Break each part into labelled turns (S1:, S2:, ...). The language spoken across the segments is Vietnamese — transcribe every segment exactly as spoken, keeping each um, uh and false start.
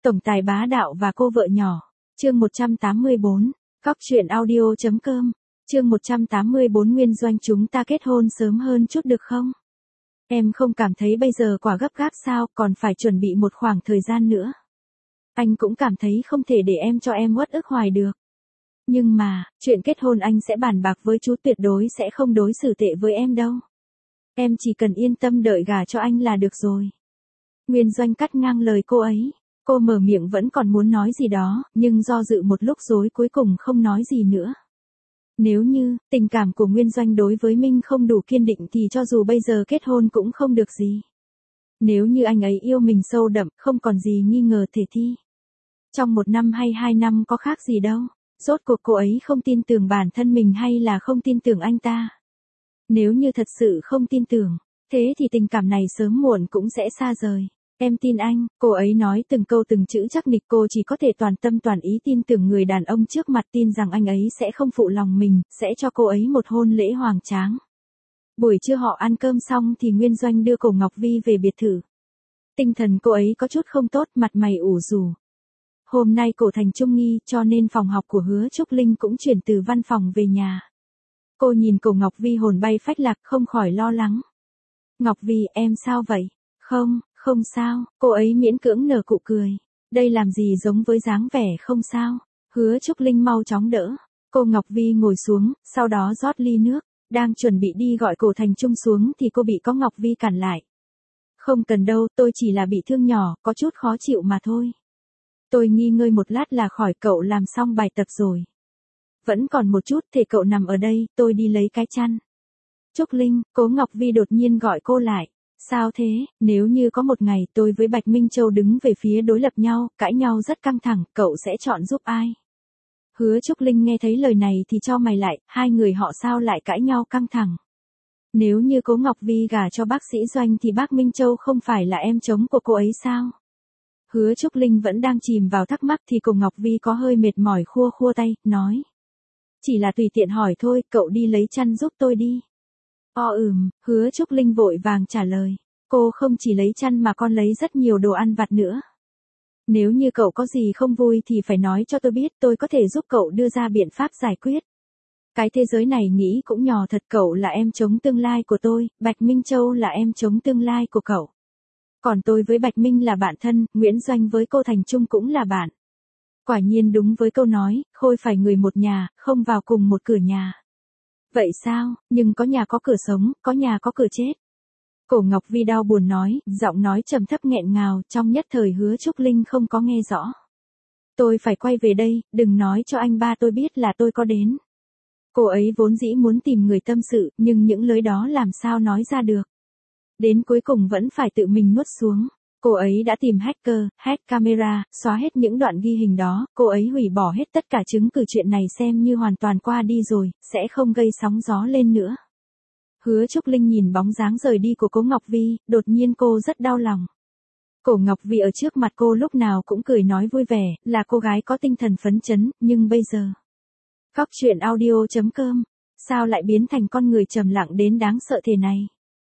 S1: Tổng tài bá đạo và cô vợ nhỏ. Chương một trăm tám mươi bốn. Góc truyện audio.com. Chương một trăm tám mươi bốn. Nguyên Doanh, chúng ta kết hôn sớm hơn chút được không? Em không cảm thấy bây giờ quá gấp gáp sao, còn phải chuẩn bị một khoảng thời gian nữa. Anh cũng cảm thấy không thể để em cho em uất ức hoài được. Nhưng mà, chuyện kết hôn anh sẽ bàn bạc với chú, tuyệt đối sẽ không đối xử tệ với em đâu. Em chỉ cần yên tâm đợi gả cho anh là được rồi. Nguyên Doanh cắt ngang lời cô ấy. Cô mở miệng vẫn còn muốn nói gì đó, nhưng do dự một lúc rồi cuối cùng không nói gì nữa. Nếu như, tình cảm của Nguyên Doanh đối với Minh không đủ kiên định thì cho dù bây giờ kết hôn cũng không được gì. Nếu như anh ấy yêu mình sâu đậm, không còn gì nghi ngờ thể thi. Trong một năm hay hai năm có khác gì đâu. Rốt cuộc cô ấy không tin tưởng bản thân mình hay là không tin tưởng anh ta. Nếu như thật sự không tin tưởng, thế thì tình cảm này sớm muộn cũng sẽ xa rời. Em tin anh, cô ấy nói từng câu từng chữ chắc nịch, cô chỉ có thể toàn tâm toàn ý tin tưởng người đàn ông trước mặt, tin rằng anh ấy sẽ không phụ lòng mình, sẽ cho cô ấy một hôn lễ hoành tráng. Buổi trưa họ ăn cơm xong thì Nguyên Doanh đưa Cổ Ngọc Vi về biệt thự. Tinh thần cô ấy có chút không tốt, mặt mày ủ rũ. Hôm nay Cổ Thành Trung nghi cho nên phòng học của Hứa Trúc Linh cũng chuyển từ văn phòng về nhà. Cô nhìn Cổ Ngọc Vi hồn bay phách lạc không khỏi lo lắng. Ngọc Vi, em sao vậy? Không, không sao, cô ấy miễn cưỡng nở nụ cười. Đây làm gì giống với dáng vẻ không sao. Hứa Trúc Linh mau chóng đỡ. Cô Ngọc Vi ngồi xuống, sau đó rót ly nước. Đang chuẩn bị đi gọi Cổ Thành Trung xuống thì cô bị có Ngọc Vi cản lại. Không cần đâu, tôi chỉ là bị thương nhỏ, có chút khó chịu mà thôi. Tôi nghỉ ngơi một lát là khỏi, cậu làm xong bài tập rồi. Vẫn còn một chút, thì cậu nằm ở đây, tôi đi lấy cái chăn. Trúc Linh, Cố Ngọc Vi đột nhiên gọi cô lại. Sao thế, nếu như có một ngày tôi với Bạch Minh Châu đứng về phía đối lập nhau, cãi nhau rất căng thẳng, cậu sẽ chọn giúp ai? Hứa Trúc Linh nghe thấy lời này thì chau mày lại, hai người họ sao lại cãi nhau căng thẳng? Nếu như Cố Ngọc Vi gả cho bác sĩ Doanh thì bác Minh Châu không phải là em chồng của cô ấy sao? Hứa Trúc Linh vẫn đang chìm vào thắc mắc thì Cổ Ngọc Vi có hơi mệt mỏi khua khua tay, nói. Chỉ là tùy tiện hỏi thôi, cậu đi lấy chăn giúp tôi đi. O ừm, Hứa Trúc Linh vội vàng trả lời. Cô không chỉ lấy chăn mà còn lấy rất nhiều đồ ăn vặt nữa. Nếu như cậu có gì không vui thì phải nói cho tôi biết, tôi có thể giúp cậu đưa ra biện pháp giải quyết. Cái thế giới này nghĩ cũng nhỏ thật, cậu là em chồng tương lai của tôi, Bạch Minh Châu là em chồng tương lai của cậu. Còn tôi với Bạch Minh là bạn thân, Nguyễn Doanh với cô Thành Trung cũng là bạn. Quả nhiên đúng với câu nói, khôi phải người một nhà, không vào cùng một cửa nhà. Vậy sao, nhưng có nhà có cửa sống, có nhà có cửa chết. Cổ Ngọc Vi đau buồn nói, giọng nói trầm thấp nghẹn ngào, trong nhất thời Hứa Trúc Linh không có nghe rõ. Tôi phải quay về đây, đừng nói cho anh ba tôi biết là tôi có đến. Cô ấy vốn dĩ muốn tìm người tâm sự, nhưng những lời đó làm sao nói ra được. Đến cuối cùng vẫn phải tự mình nuốt xuống. Cô ấy đã tìm hacker, hack camera, xóa hết những đoạn ghi hình đó, cô ấy hủy bỏ hết tất cả chứng cứ, chuyện này xem như hoàn toàn qua đi rồi, sẽ không gây sóng gió lên nữa. Hứa Trúc Linh nhìn bóng dáng rời đi của Cố Ngọc Vi, đột nhiên cô rất đau lòng. Cổ Ngọc Vi ở trước mặt cô lúc nào cũng cười nói vui vẻ, là cô gái có tinh thần phấn chấn, nhưng bây giờ. Góc truyện audio.com. Sao lại biến thành con người trầm lặng đến đáng sợ thế này?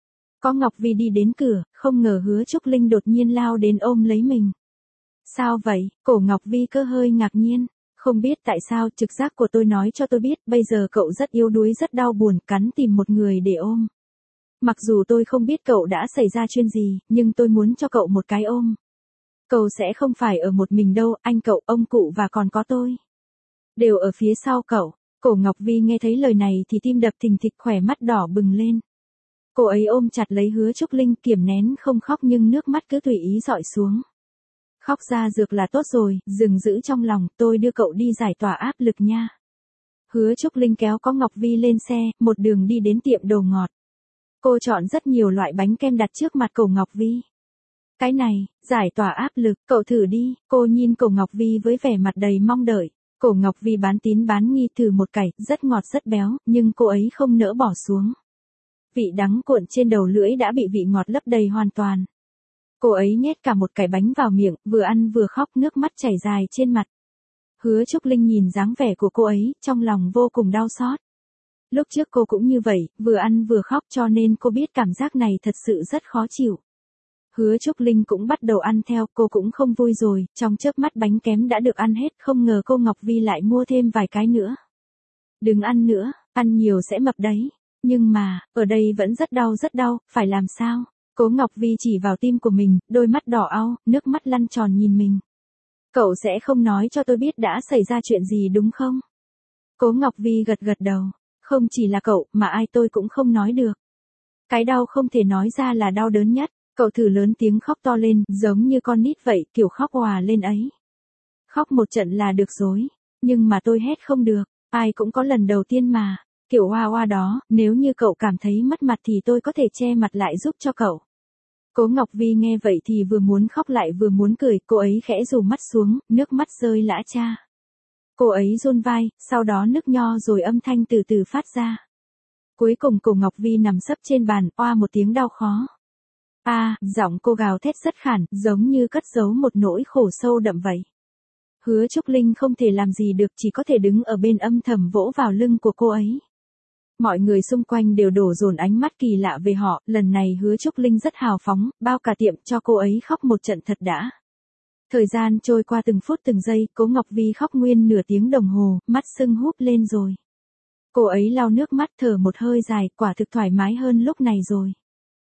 S1: Có Ngọc Vi đi đến cửa, không ngờ Hứa Trúc Linh đột nhiên lao đến ôm lấy mình. Sao vậy? Cổ Ngọc Vi cơ hơi ngạc nhiên. Không biết tại sao, trực giác của tôi nói cho tôi biết, bây giờ cậu rất yếu đuối, rất đau buồn, cắn tìm một người để ôm. Mặc dù tôi không biết cậu đã xảy ra chuyện gì, nhưng tôi muốn cho cậu một cái ôm. Cậu sẽ không phải ở một mình đâu, anh cậu, ông cụ và còn có tôi. Đều ở phía sau cậu. Cổ Ngọc Vi nghe thấy lời này thì tim đập thình thịch, khỏe mắt đỏ bừng lên. Cô ấy ôm chặt lấy Hứa Trúc Linh, kiềm nén không khóc nhưng nước mắt cứ tùy ý rọi xuống. Khóc ra dược là tốt rồi, đừng giữ trong lòng, tôi đưa cậu đi giải tỏa áp lực nha. Hứa Trúc Linh kéo có Ngọc Vi lên xe, một đường đi đến tiệm đồ ngọt. Cô chọn rất nhiều loại bánh kem đặt trước mặt Cổ Ngọc Vi. Cái này, giải tỏa áp lực, cậu thử đi. Cô nhìn Cổ Ngọc Vi với vẻ mặt đầy mong đợi. Cổ Ngọc Vi bán tín bán nghi thử một cải, rất ngọt rất béo, nhưng cô ấy không nỡ bỏ xuống. Vị đắng cuộn trên đầu lưỡi đã bị vị ngọt lấp đầy hoàn toàn. Cô ấy nhét cả một cái bánh vào miệng, vừa ăn vừa khóc, nước mắt chảy dài trên mặt. Hứa Trúc Linh nhìn dáng vẻ của cô ấy, trong lòng vô cùng đau xót. Lúc trước cô cũng như vậy, vừa ăn vừa khóc cho nên cô biết cảm giác này thật sự rất khó chịu. Hứa Trúc Linh cũng bắt đầu ăn theo, cô cũng không vui rồi, trong chớp mắt bánh kém đã được ăn hết, không ngờ cô Ngọc Vi lại mua thêm vài cái nữa. Đừng ăn nữa, ăn nhiều sẽ mập đấy. Nhưng mà, ở đây vẫn rất đau rất đau, phải làm sao? Cố Ngọc Vi chỉ vào tim của mình, đôi mắt đỏ au, nước mắt lăn tròn nhìn mình. Cậu sẽ không nói cho tôi biết đã xảy ra chuyện gì đúng không? Cố Ngọc Vi gật gật đầu. Không chỉ là cậu, mà ai tôi cũng không nói được. Cái đau không thể nói ra là đau đớn nhất. Cậu thử lớn tiếng khóc to lên, giống như con nít vậy, kiểu khóc òa lên ấy. Khóc một trận là được rồi. Nhưng mà tôi hét không được. Ai cũng có lần đầu tiên mà. Kiểu oa oa đó, nếu như cậu cảm thấy mất mặt thì tôi có thể che mặt lại giúp cho cậu. Cố Ngọc Vi nghe vậy thì vừa muốn khóc lại vừa muốn cười, cô ấy khẽ rủ mắt xuống, nước mắt rơi lã cha. Cô ấy run vai, sau đó nức nho rồi âm thanh từ từ phát ra. Cuối cùng Cố Ngọc Vi nằm sấp trên bàn, oa một tiếng đau khó. A, à, giọng cô gào thét rất khản, giống như cất giấu một nỗi khổ sâu đậm vậy. Hứa Trúc Linh không thể làm gì được, chỉ có thể đứng ở bên âm thầm vỗ vào lưng của cô ấy. Mọi người xung quanh đều đổ dồn ánh mắt kỳ lạ về họ, lần này Hứa Trúc Linh rất hào phóng, bao cả tiệm cho cô ấy khóc một trận thật đã. Thời gian trôi qua từng phút từng giây, Cố Ngọc Vi khóc nguyên nửa tiếng đồng hồ, mắt sưng húp lên rồi. Cô ấy lau nước mắt thở một hơi dài, quả thực thoải mái hơn lúc này rồi.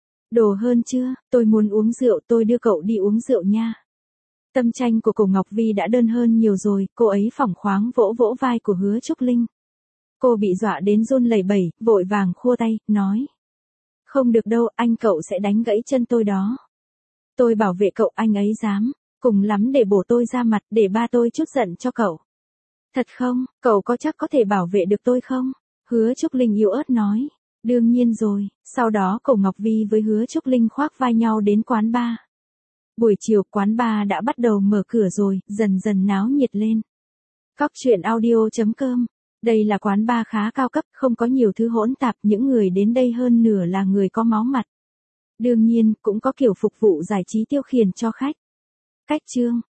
S1: Đồ hơn chưa, tôi muốn uống rượu, tôi đưa cậu đi uống rượu nha. Tâm tranh của Cố Ngọc Vi đã đơn hơn nhiều rồi, cô ấy phỏng khoáng vỗ vỗ vai của Hứa Trúc Linh. Cô bị dọa đến run lẩy bẩy, vội vàng khua tay, nói. Không được đâu, anh cậu sẽ đánh gãy chân tôi đó. Tôi bảo vệ cậu, anh ấy dám, cùng lắm để bổ tôi ra mặt, để ba tôi chút giận cho cậu. Thật không, cậu có chắc có thể bảo vệ được tôi không? Hứa Trúc Linh yếu ớt nói. Đương nhiên rồi, sau đó Cố Ngọc Vi với Hứa Trúc Linh khoác vai nhau đến quán bar. Buổi chiều quán bar đã bắt đầu mở cửa rồi, dần dần náo nhiệt lên. Cóc truyện audio chấm com. Đây là quán bar khá cao cấp, không có nhiều thứ hỗn tạp, những người đến đây hơn nửa là người có máu mặt. Đương nhiên, cũng có kiểu phục vụ giải trí tiêu khiển cho khách. Cách chương